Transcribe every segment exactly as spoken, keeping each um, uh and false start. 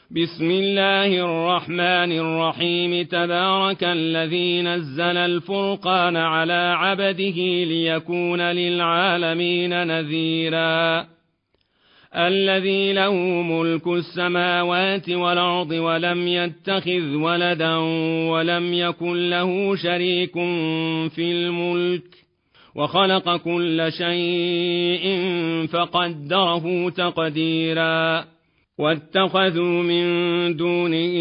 بسم الله الرحمن الرحيم تبارك الذي نزل الفرقان على عبده ليكون للعالمين نذيرا الذي له ملك السماوات والأرض ولم يتخذ ولدا ولم يكن له شريك في الملك وخلق كل شيء فقدره تقديرا واتخذوا من دونه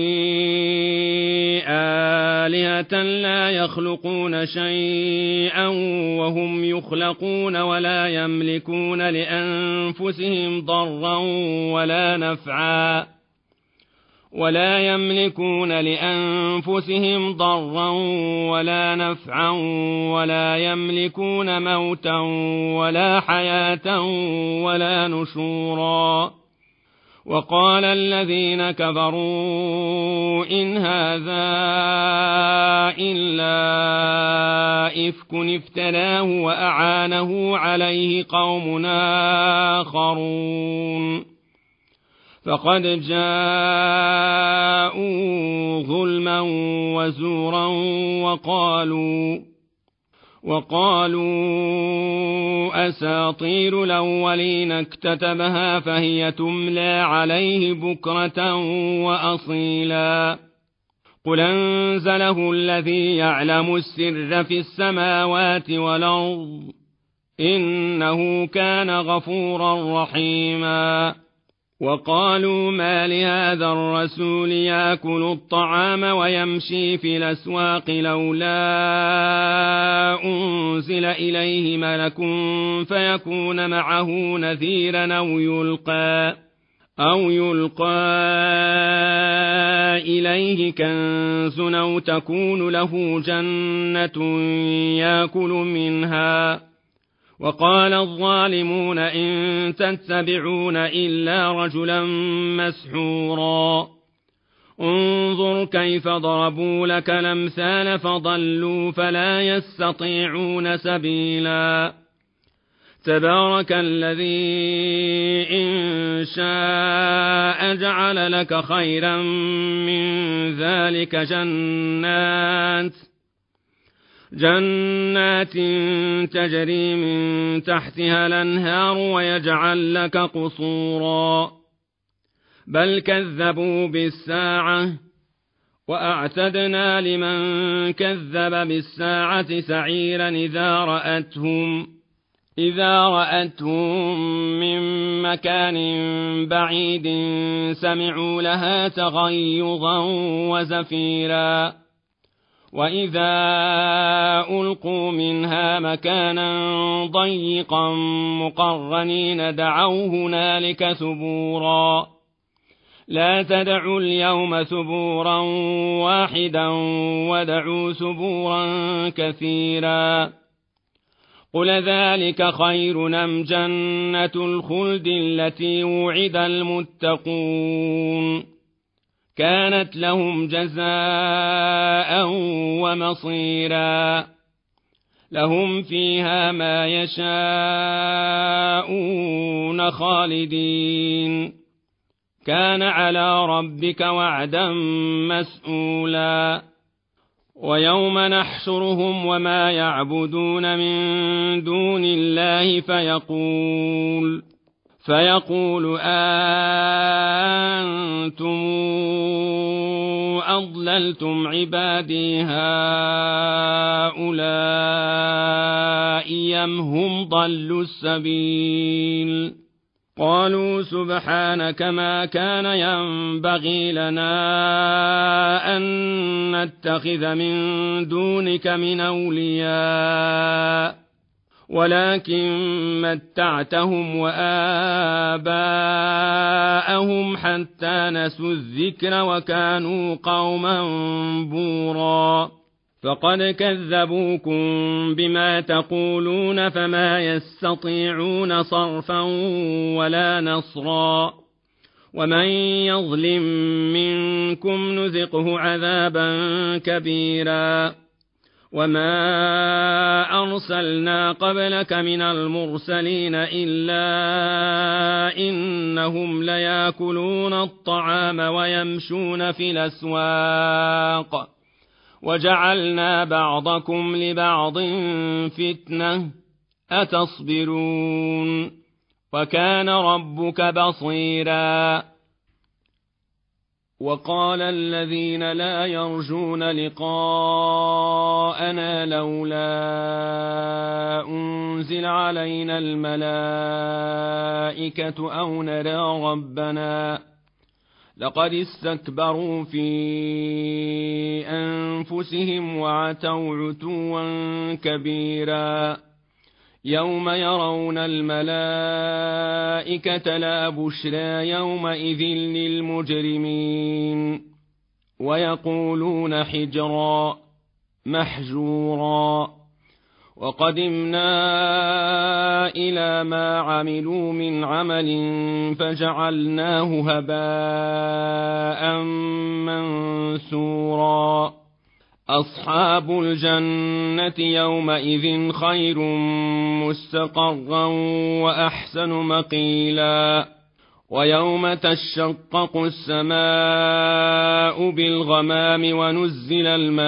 آلهة لا يخلقون شيئا وهم يخلقون ولا يملكون لأنفسهم ضرا ولا نفعا ولا يملكون لأنفسهم ضرا ولا نفعا ولا يملكون موتا ولا حياة ولا نشورا وقال الذين كفروا إن هذا إلا إفك افتراه وأعانه عليه قوم آخرون فقد جاءوا ظلما وزورا وقالوا وقالوا أساطير الأولين اكتتبها فهي تملى عليه بكرة وأصيلا قل أنزله الذي يعلم السر في السماوات والأرض إنه كان غفورا رحيما وقالوا ما لهذا الرسول يأكل الطعام ويمشي في الأسواق لولا أنزل إليه ملك فيكون معه نذيرا أو يلقى أو يلقى إليه كنز أو تكون له جنة يأكل منها وقال الظالمون إن تتبعون إلا رجلا مسحورا انظر كيف ضربوا لك الأمثال فضلوا فلا يستطيعون سبيلا تبارك الذي إن شاء جعل لك خيرا من ذلك جنات جنات تجري من تحتها الأنهار ويجعل لك قصورا بل كذبوا بالساعة وأعتدنا لمن كذب بالساعة سعيرا إذا رأتهم إذا رأتهم من مكان بعيد سمعوا لها تغيظا وزفيرا وإذا ألقوا منها مكانا ضيقا مقرنين دعوا هنالك ثبورا لا تدعوا اليوم ثبورا واحدا ودعوا ثبورا كثيرا قل ذلك خير أم جنة الخلد التي وعد المتقون كانت لهم جزاء ومصيرا لهم فيها ما يشاءون خالدين كان على ربك وعدا مسئولا ويوم نحشرهم وما يعبدون من دون الله فيقول فيقول أنتم أضللتم عبادي هؤلاء أم هم ضلوا السبيل قالوا سبحانك ما كان ينبغي لنا أن نتخذ من دونك من أولياء ولكن متعتهم وآباءهم حتى نسوا الذكر وكانوا قوما بورا فقد كذبوكم بما تقولون فما يستطيعون صرفا ولا نصرا ومن يظلم منكم نذقه عذابا كبيرا وما أرسلنا قبلك من المرسلين إلا إنهم ليأكلون الطعام ويمشون في الأسواق وجعلنا بعضكم لبعض فتنة أتصبرون وكان ربك بصيرا. وقال الذين لا يرجون لقاءنا لولا أنزل علينا الملائكة أو نرى ربنا لقد استكبروا في أنفسهم وعتوا عتوا كبيرا. يوم يرون الملائكة لا بشرى يومئذ للمجرمين ويقولون حجرا محجورا. وقدمنا إلى ما عملوا من عمل فجعلناه هباء منثورا. أصحاب الجنة يومئذ خير مستقرا وأحسن مقيلا. ويوم تشقق السماء بالغمام ونزل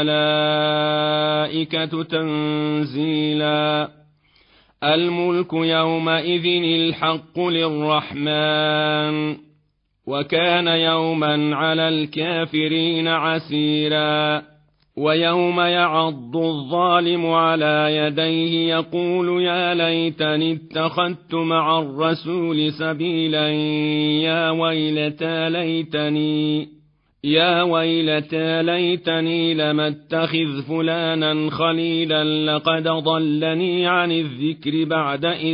الملائكة تنزيلا. الملك يومئذ الحق للرحمن وكان يوما على الكافرين عسيرا. ويوم يعض الظالم على يديه يقول يا ليتني اتخذت مع الرسول سبيلا يا ويلتى ليتني يا ويلتى ليتني لم اتخذ فلانا خليلا لقد ضلني عن الذكر بعد إذ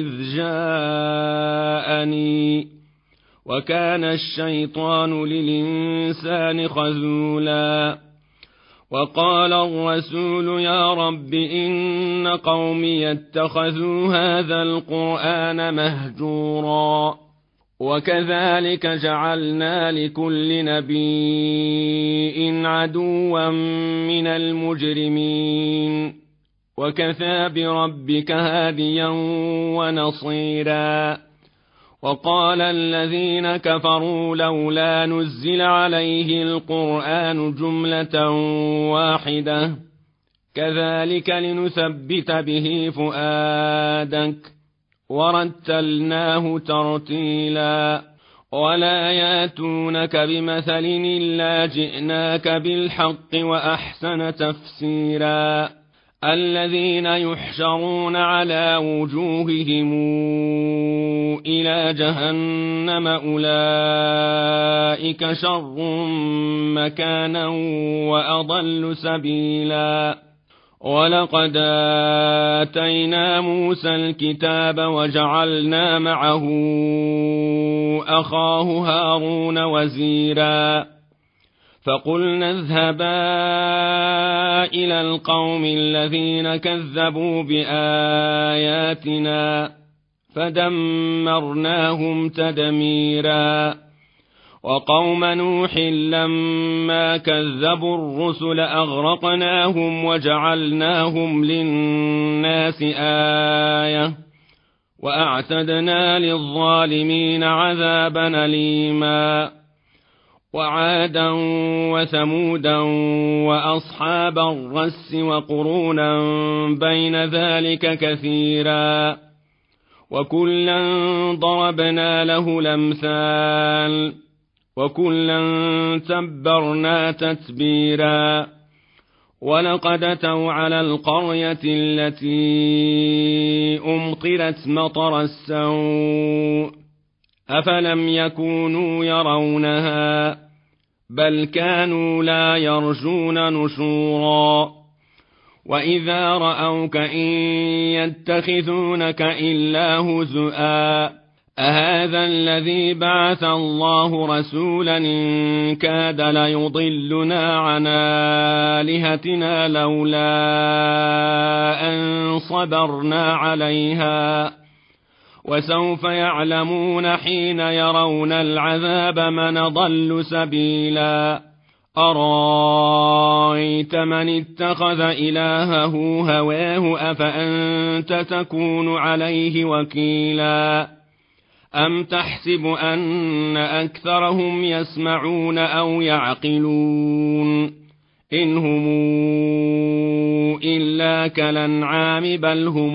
جاءني وكان الشيطان للإنسان خذولا. وقال الرسول يا رب إن قومي اتخذوا هذا القرآن مهجورا. وكذلك جعلنا لكل نبي عدوا من المجرمين وكفى بربك هاديا ونصيرا. وقال الذين كفروا لولا نزل عليه القرآن جملة واحدة كذلك لنثبت به فؤادك ورتلناه ترتيلا. ولا ياتونك بمثل إلا جئناك بالحق وأحسن تفسيرا. الذين يحشرون على وجوههم إلى جهنم أولئك شر مكانا وأضل سبيلا. ولقد آتينا موسى الكتاب وجعلنا معه أخاه هارون وزيرا. فقلنا اذهبا إلى القوم الذين كذبوا بآياتنا فدمرناهم تدميرا. وقوم نوح لما كذبوا الرسل أغرقناهم وجعلناهم للناس آية وأعتدنا للظالمين عذابا أليما. وعادا وثمودا وأصحاب الرس وقرونا بين ذلك كثيرا وكلا ضربنا له الأمثال وكلا تبرنا تتبيرا. ولقد أتوا على القرية التي أمطرت مطر السوء أفلم يكونوا يرونها بل كانوا لا يرجون نشورا. وإذا رأوك إن يتخذونك إلا هزؤا أهذا الذي بعث الله رسولا إن كاد ليضلنا عن آلهتنا لولا أن صبرنا عليها وسوف يعلمون حين يرون العذاب من ضل سبيلا. أرايت من اتخذ إلهه هواه أفأنت تكون عليه وكيلا أم تحسب أن أكثرهم يسمعون أو يعقلون إن هم إلا كالأنعام بل هم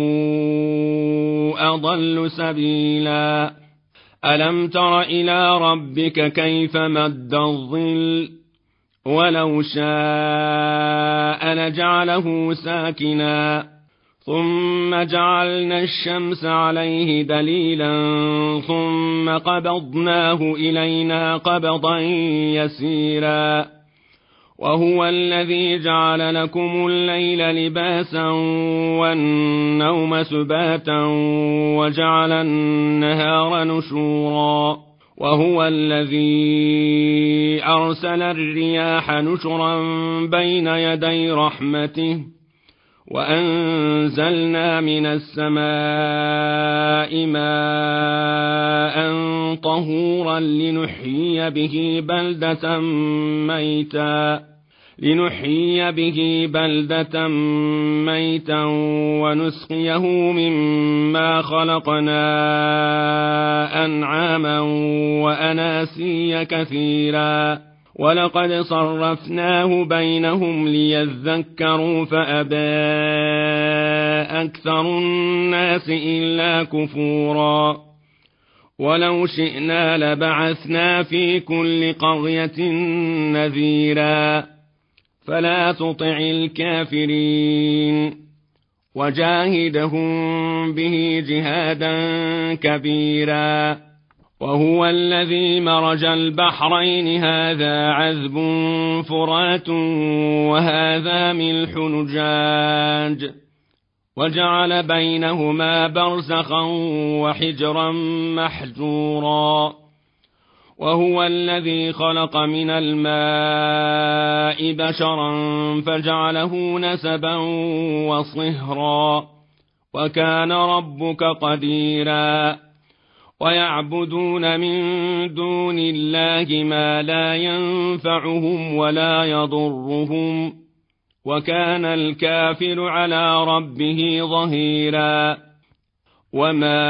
أضل سبيلا ألم تر إلى ربك كيف مد الظل ولو شاء لجعله ساكنا ثم جعلنا الشمس عليه دليلا ثم قبضناه إلينا قبضا يسيرا وهو الذي جعل لكم الليل لباسا والنوم سباتا وجعل النهار نشورا وهو الذي أرسل الرياح نشرا بين يدي رحمته وأنزلنا من السماء ماء طهورا لنحيي به بلدة ميتا لنحيي به بلدة ميتا ونسقيه مما خلقنا أنعاما وأناسيا كثيرا ولقد صرفناه بينهم ليذكروا فأبى أكثر الناس إلا كفورا ولو شئنا لبعثنا في كل قرية نذيرا فلا تطع الكافرين وجاهدهم به جهادا كبيرا وهو الذي مرج البحرين هذا عذب فرات وهذا ملح نجاج وجعل بينهما برزخا وحجرا محجورا وهو الذي خلق من الماء بشرا فجعله نسبا وصهرا وكان ربك قديرا ويعبدون من دون الله ما لا ينفعهم ولا يضرهم وكان الكافر على ربه ظهيرا وما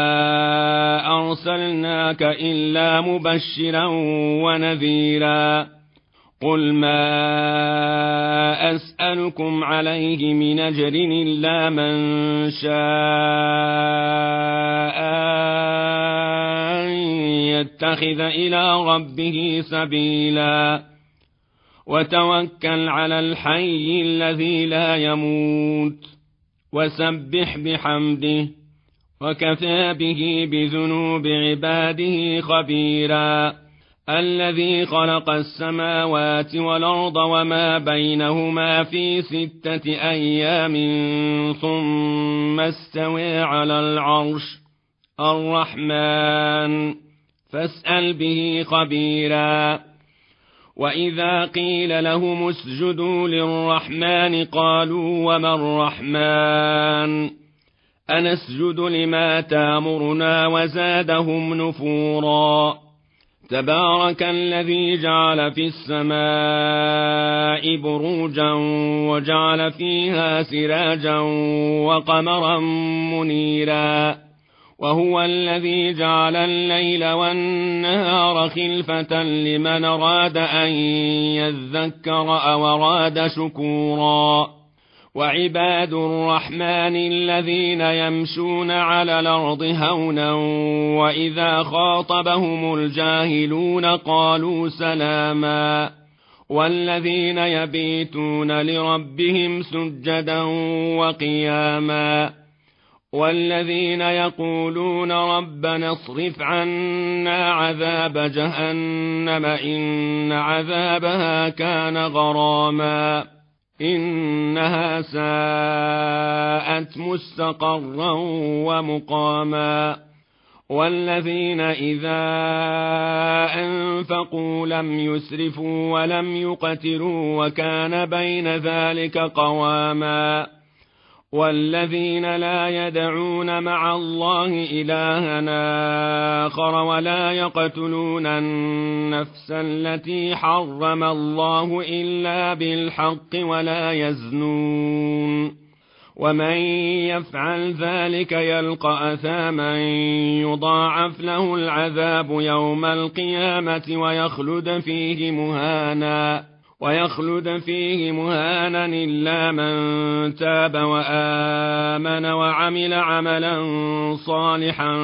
أرسلناك إلا مبشرا ونذيرا قل ما أسألكم عليه من أجر إلا من شاء أن يتخذ إلى ربه سبيلا وتوكل على الحي الذي لا يموت وسبح بحمده وكفى به بذنوب عباده خبيرا الذي خلق السماوات والأرض وما بينهما في ستة أيام ثم استوى على العرش الرحمن فاسأل به خبيرا وإذا قيل لهم اسجدوا للرحمن قالوا وما الرحمن أنسجد لما تامرنا وزادهم نفورا تبارك الذي جعل في السماء بروجا وجعل فيها سراجا وقمرا منيرا وهو الذي جعل الليل والنهار خلفة لمن أراد أن يذكر أو أراد شكورا وعباد الرحمن الذين يمشون على الأرض هونا وإذا خاطبهم الجاهلون قالوا سلاما والذين يبيتون لربهم سجدا وقياما والذين يقولون ربنا اصرف عنا عذاب جهنم إن عذابها كان غراما إنها ساءت مستقرا ومقاما والذين إذا أنفقوا لم يسرفوا ولم يقتروا وكان بين ذلك قواما والذين لا يدعون مع الله إلها آخر ولا يقتلون النفس التي حرم الله إلا بالحق ولا يزنون ومن يفعل ذلك يلقى أثاما يضاعف له العذاب يوم القيامة ويخلد فيه مهانا ويخلد فيه مهانا إلا من تاب وآمن وعمل عملا صالحا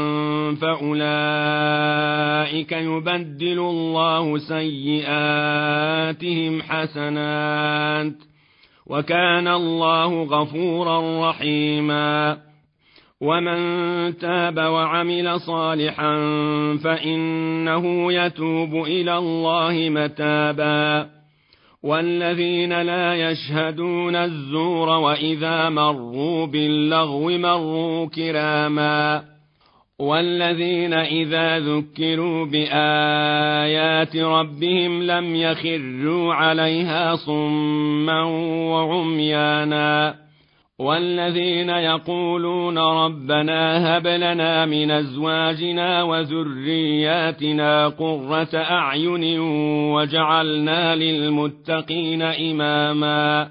فأولئك يبدل الله سيئاتهم حسنات وكان الله غفورا رحيما ومن تاب وعمل صالحا فإنه يتوب إلى الله متابا والذين لا يشهدون الزور وإذا مروا باللغو مروا كراما والذين إذا ذكروا بآيات ربهم لم يخروا عليها صما وعميانا والذين يقولون ربنا هب لنا من أزواجنا وذرياتنا قرة أعين وجعلنا للمتقين إماما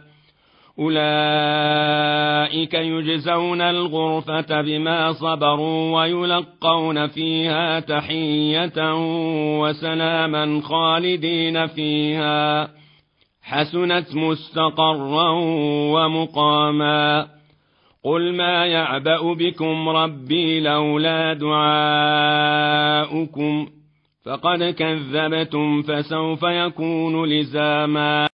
أولئك يجزون الغرفة بما صبروا ويلقون فيها تحية وسلاما خالدين فيها حسنت مستقرا ومقاما قل ما يعبأ بكم ربي لولا دعاؤكم فقد كذبتم فسوف يكون لزاما